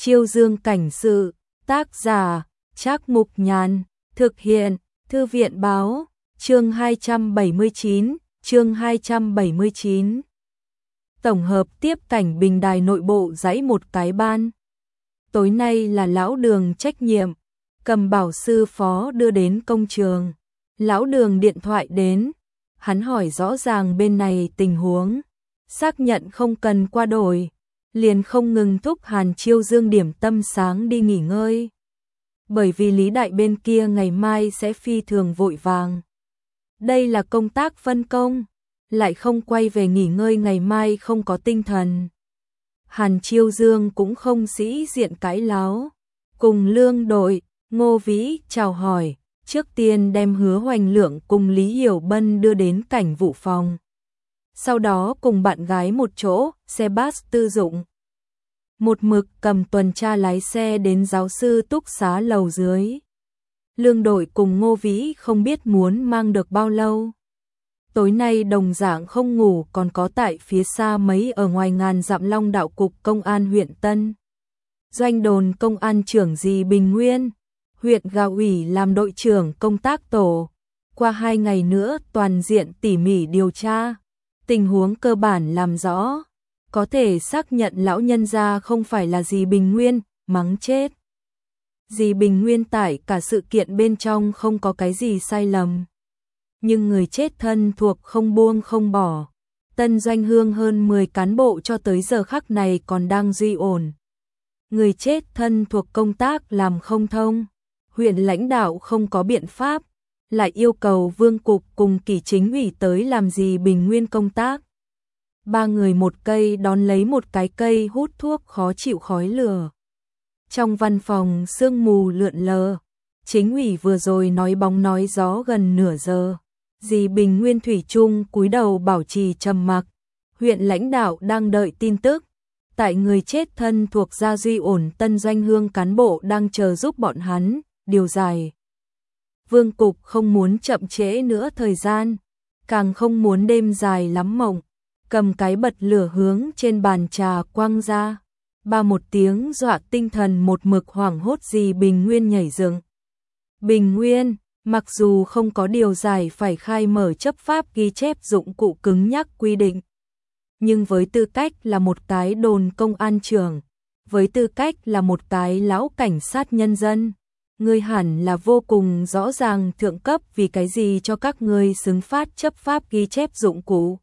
Chiêu Dương cảnh sự, tác giả, Trác Mục Nhàn, thực hiện, Thư viện báo, chương 279. Tổng hợp tiếp cảnh bình đài nội bộ dãy một cái ban. Tối nay là lão Đường trách nhiệm, cầm bảo sư phó đưa đến công trường. Lão Đường điện thoại đến, hắn hỏi rõ ràng bên này tình huống, xác nhận không cần qua đổi, liền không ngừng thúc Hàn Chiêu Dương điểm tâm sáng đi nghỉ ngơi. Bởi vì Lý Đại bên kia ngày mai sẽ phi thường vội vàng. Đây là công tác phân công, lại không quay về nghỉ ngơi ngày mai không có tinh thần. Hàn Chiêu Dương cũng không sĩ diện cãi láo, cùng lương đội, Ngô Vĩ chào hỏi, trước tiên đem Hứa Hoành Lượng cùng Lý Hiểu Bân đưa đến cảnh vụ phòng. Sau đó cùng bạn gái một chỗ, xe bus tư dụng. Một mực cầm tuần tra lái xe đến giáo sư túc xá lầu dưới. Lương đội cùng Ngô Vĩ không biết muốn mang được bao lâu. Tối nay đồng dạng không ngủ, còn có tại phía xa mấy ở ngoài ngàn dặm Long Đạo cục công an huyện Tân. Doanh đồn công an trưởng Dì Bình Nguyên, huyện Gào ủy làm đội trưởng công tác tổ. Qua 2 ngày nữa toàn diện tỉ mỉ điều tra, tình huống cơ bản làm rõ, có thể xác nhận lão nhân gia không phải là Dì Bình Nguyên, mắng chết. Dì Bình Nguyên tại cả sự kiện bên trong không có cái gì sai lầm. Nhưng người chết thân thuộc không buông không bỏ. Tân Doanh Hương hơn 10 cán bộ cho tới giờ khắc này còn đang duy ổn. Người chết thân thuộc công tác làm không thông. Huyện lãnh đạo không có biện pháp, lại yêu cầu Vương cục cùng Kỷ chính ủy tới làm Dì Bình Nguyên công tác. 3 người một cây đón lấy một cái cây hút thuốc khó chịu khói lửa. Trong văn phòng sương mù lượn lờ, chính ủy vừa rồi nói bóng nói gió gần nửa giờ. Dì Bình Nguyên thủy chung cúi đầu bảo trì trầm mặc. Huyện lãnh đạo đang đợi tin tức. Tại người chết thân thuộc gia duy ổn, Tân Doanh Hương cán bộ đang chờ giúp bọn hắn điều giải. Vương cục không muốn chậm trễ nữa thời gian, càng không muốn đêm dài lắm mộng. Cầm cái bật lửa hướng trên bàn trà quăng ra. Ba một tiếng dọa tinh thần một mực hoảng hốt Dì Bình Nguyên nhảy dựng. Bình Nguyên, mặc dù không có điều giải phải khai mở chấp pháp ghi chép dụng cụ cứng nhắc quy định, nhưng với tư cách là một cái đồn công an trưởng, với tư cách là một cái lão cảnh sát nhân dân, ngươi hẳn là vô cùng rõ ràng thượng cấp vì cái gì cho các ngươi xứng phát chấp pháp ghi chép dụng cụ.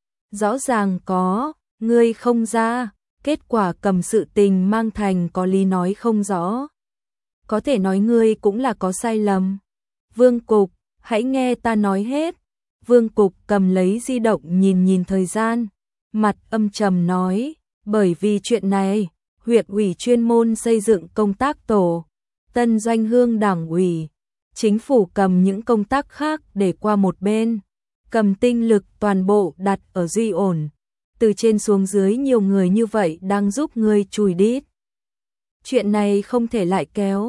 Rõ ràng có, ngươi không ra, kết quả cầm sự tình mang thành có lý nói không rõ. Có thể nói ngươi cũng là có sai lầm. Vương cục, hãy nghe ta nói hết. Vương cục cầm lấy di động nhìn thời gian, mặt âm trầm nói, bởi vì chuyện này, huyện ủy chuyên môn xây dựng công tác tổ, Tân Doanh Hương đảng ủy, chính phủ cầm những công tác khác để qua một bên, cầm tinh lực toàn bộ đặt ở duy ổn. Từ trên xuống dưới nhiều người như vậy đang giúp ngươi chùi đít. Chuyện này không thể lại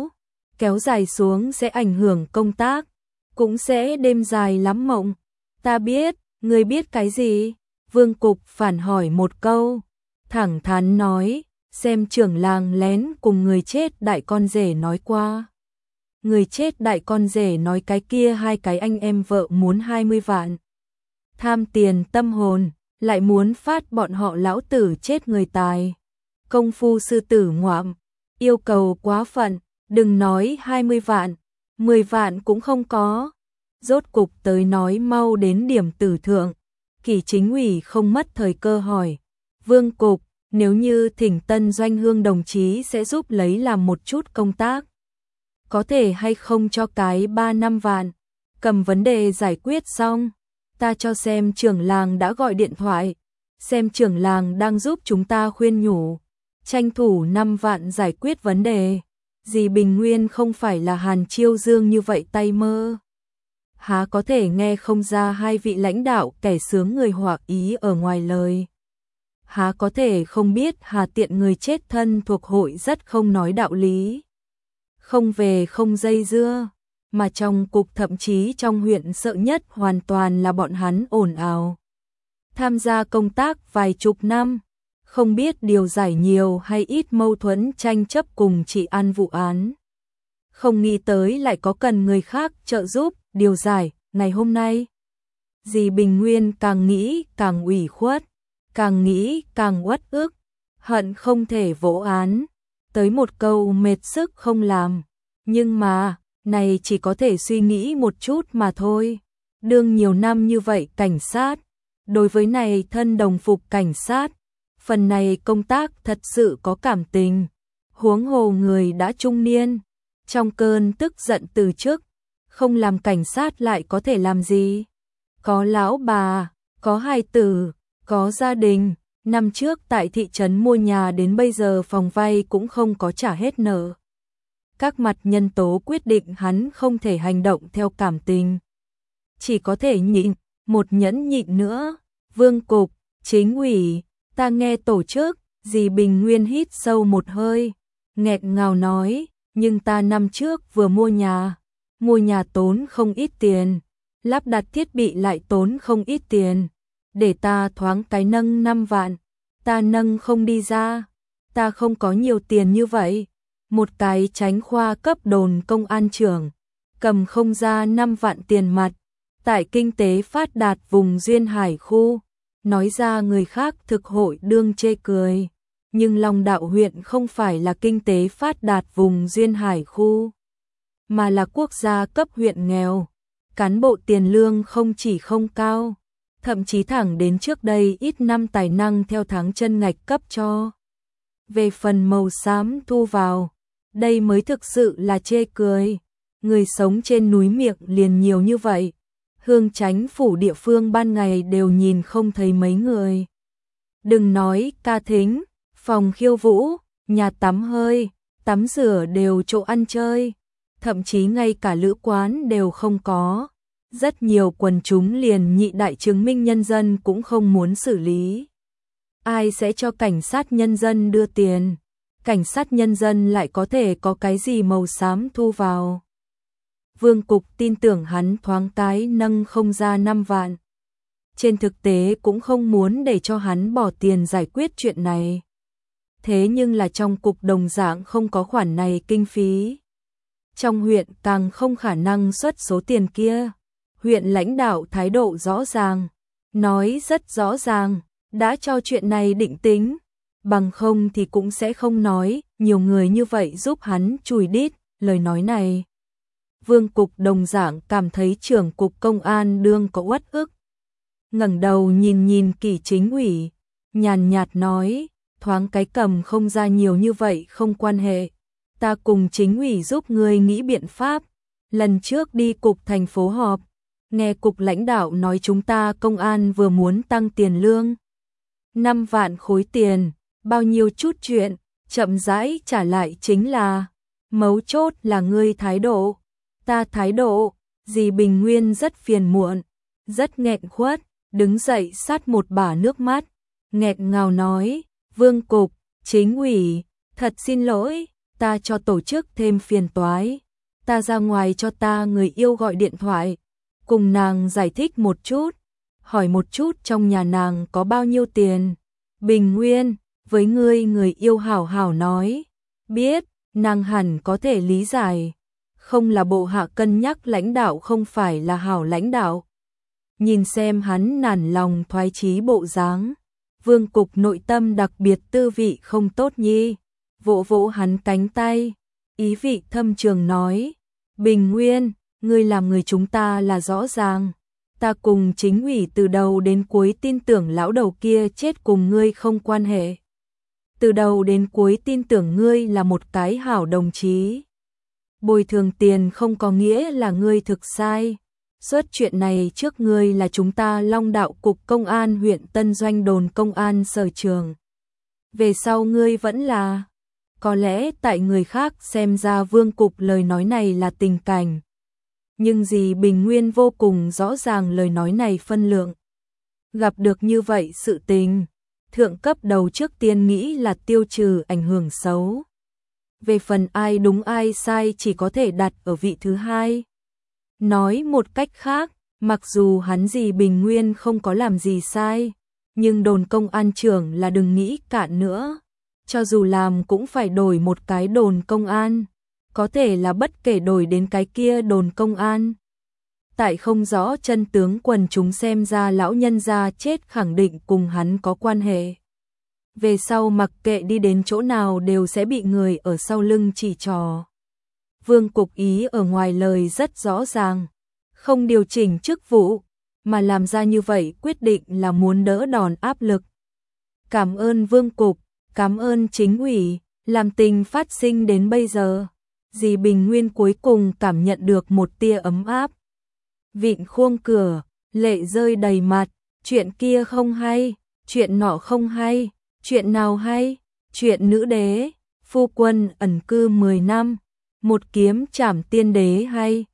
kéo dài xuống sẽ ảnh hưởng công tác, cũng sẽ đêm dài lắm mộng. Ta biết, ngươi biết cái gì? Vương cục phản hỏi một câu, thẳng thắn nói, xem trưởng làng lén cùng người chết đại con rể nói qua. Người chết đại con rể nói cái kia 2 cái anh em vợ muốn 20 vạn. Tham tiền tâm hồn, lại muốn phát bọn họ lão tử chết người tài. Công phu sư tử ngoạm, yêu cầu quá phận, đừng nói 20 vạn, 10 vạn cũng không có. Rốt cục tới nói mau đến điểm tử thượng. Kỷ chính ủy không mất thời cơ hỏi, Vương cục, nếu như thỉnh Tân Doanh Hương đồng chí sẽ giúp lấy làm một chút công tác, có thể hay không cho cái 3-5 vạn, cầm vấn đề giải quyết xong, ta cho xem trưởng làng đã gọi điện thoại, xem trưởng làng đang giúp chúng ta khuyên nhủ, tranh thủ 5 vạn giải quyết vấn đề. Dì Bình Nguyên không phải là Hàn Chiêu Dương như vậy tay mơ. Há có thể nghe không ra 2 vị lãnh đạo kẻ sướng người họa ý ở ngoài lời. Há có thể không biết Hà Tiện người chết thân thuộc hội rất không nói đạo lý. Không về không dây dưa, mà trong cục thậm chí trong huyện sợ nhất hoàn toàn là bọn hắn ồn ào. Tham gia công tác vài chục năm, không biết điều giải nhiều hay ít mâu thuẫn tranh chấp cùng chị An vụ án. Không nghĩ tới lại có cần người khác trợ giúp, điều giải, ngày hôm nay. Dì Bình Nguyên càng nghĩ càng ủy khuất, càng nghĩ càng uất ức, hận không thể vỗ án, tới một câu mệt sức không làm. Nhưng mà, này chỉ có thể suy nghĩ một chút mà thôi. Đương nhiều năm như vậy cảnh sát, đối với này thân đồng phục cảnh sát, phần này công tác thật sự có cảm tình. Huống hồ người đã trung niên, trong cơn tức giận từ chức, không làm cảnh sát lại có thể làm gì? Có lão bà, có hài tử, có gia đình, năm trước tại thị trấn mua nhà đến bây giờ phòng vay cũng không có trả hết nợ. Các mặt nhân tố quyết định hắn không thể hành động theo cảm tình. Chỉ có thể nhịn, một nhẫn nhịn nữa. Vương cục, chính ủy, ta nghe tổ chức, dì Bình Nguyên hít sâu một hơi, nghẹn ngào nói, nhưng ta năm trước vừa mua nhà tốn không ít tiền, lắp đặt thiết bị lại tốn không ít tiền, để ta thoáng cái nâng 5 vạn, ta nâng không đi ra, ta không có nhiều tiền như vậy. Một cái tránh khoa cấp đồn công an trưởng, cầm không ra 5 vạn tiền mặt, tại kinh tế phát đạt vùng duyên hải khu, nói ra người khác thực hội đương chê cười. Nhưng Long Đạo huyện không phải là kinh tế phát đạt vùng duyên hải khu, mà là quốc gia cấp huyện nghèo. Cán bộ tiền lương không chỉ không cao, thậm chí thẳng đến trước đây ít năm tài năng theo tháng chân ngạch cấp cho. Về phần màu xám thu vào, đây mới thực sự là chê cười. Người sống trên núi miệng liền nhiều như vậy, hương chánh phủ địa phương ban ngày đều nhìn không thấy mấy người. Đừng nói ca thính, phòng khiêu vũ, nhà tắm hơi, tắm rửa đều chỗ ăn chơi, thậm chí ngay cả lữ quán đều không có. Rất nhiều quần chúng liền nhị đại chứng minh nhân dân cũng không muốn xử lý. Ai sẽ cho cảnh sát nhân dân đưa tiền? Cảnh sát nhân dân lại có thể có cái gì màu xám thu vào? Vương cục tin tưởng hắn thoáng cái nâng không ra 5 vạn. Trên thực tế cũng không muốn để cho hắn bỏ tiền giải quyết chuyện này. Thế nhưng là trong cục đồng dạng không có khoản này kinh phí. Trong huyện càng không khả năng xuất số tiền kia. Huyện lãnh đạo thái độ rõ ràng, nói rất rõ ràng, đã cho chuyện này định tính, bằng không thì cũng sẽ không nói, nhiều người như vậy giúp hắn chùi đít, lời nói này. Vương cục đồng dạng cảm thấy trưởng cục công an đương có uất ức. Ngẩng đầu nhìn Kỷ chính ủy, nhàn nhạt nói, thoáng cái cầm không ra nhiều như vậy không quan hệ. Ta cùng chính ủy giúp ngươi nghĩ biện pháp. Lần trước đi cục thành phố họp, nghe cục lãnh đạo nói chúng ta công an vừa muốn tăng tiền lương. 5 vạn khối tiền, bao nhiêu chút chuyện, chậm rãi trả lại chính là, mấu chốt là ngươi thái độ. Ta thái độ, dì Bình Nguyên rất phiền muộn, rất nghẹn khuất, đứng dậy sát một bả nước mắt, nghẹn ngào nói, Vương cục, chính ủy, thật xin lỗi, ta cho tổ chức thêm phiền toái. Ta ra ngoài cho ta người yêu gọi điện thoại, cùng nàng giải thích một chút, hỏi một chút trong nhà nàng có bao nhiêu tiền. Bình Nguyên, với ngươi người yêu hảo hảo nói, biết, nàng hẳn có thể lý giải. Không là bộ hạ cân nhắc lãnh đạo không phải là hảo lãnh đạo. Nhìn xem hắn nản lòng thoái chí bộ dáng, Vương cục nội tâm đặc biệt tư vị không tốt nhi, vỗ vỗ hắn cánh tay, ý vị thâm trường nói, Bình Nguyên, ngươi làm người chúng ta là rõ ràng, ta cùng chính ủy từ đầu đến cuối tin tưởng lão đầu kia chết cùng ngươi không quan hệ. Từ đầu đến cuối tin tưởng ngươi là một cái hảo đồng chí. Bồi thường tiền không có nghĩa là ngươi thực sai. Suốt chuyện này trước ngươi là chúng ta Long Đạo cục công an huyện Tân Doanh đồn công an sở trường. Về sau ngươi vẫn là, có lẽ tại người khác xem ra Vương cục lời nói này là tình cảnh. Nhưng dì Bình Nguyên vô cùng rõ ràng lời nói này phân lượng. Gặp được như vậy sự tình, thượng cấp đầu trước tiên nghĩ là tiêu trừ ảnh hưởng xấu. Về phần ai đúng ai sai chỉ có thể đặt ở vị thứ hai. Nói một cách khác, mặc dù hắn dì Bình Nguyên không có làm gì sai, nhưng đồn công an trưởng là đừng nghĩ cạn nữa. Cho dù làm cũng phải đổi một cái đồn công an, có thể là bất kể đổi đến cái kia đồn công an. Tại không rõ chân tướng quần chúng xem ra lão nhân gia chết khẳng định cùng hắn có quan hệ. Về sau mặc kệ đi đến chỗ nào đều sẽ bị người ở sau lưng chỉ trò. Vương Cục ý ở ngoài lời rất rõ ràng, không điều chỉnh chức vụ, mà làm ra như vậy quyết định là muốn đỡ đòn áp lực. Cảm ơn Vương Cục, cảm ơn chính ủy, làm tình phát sinh đến bây giờ. Dì Bình Nguyên cuối cùng cảm nhận được một tia ấm áp. Vịn khuông cửa, lệ rơi đầy mặt, chuyện kia không hay, chuyện nọ không hay, chuyện nào hay, chuyện nữ đế, phu quân ẩn cư 10 năm, một kiếm trảm tiên đế hay.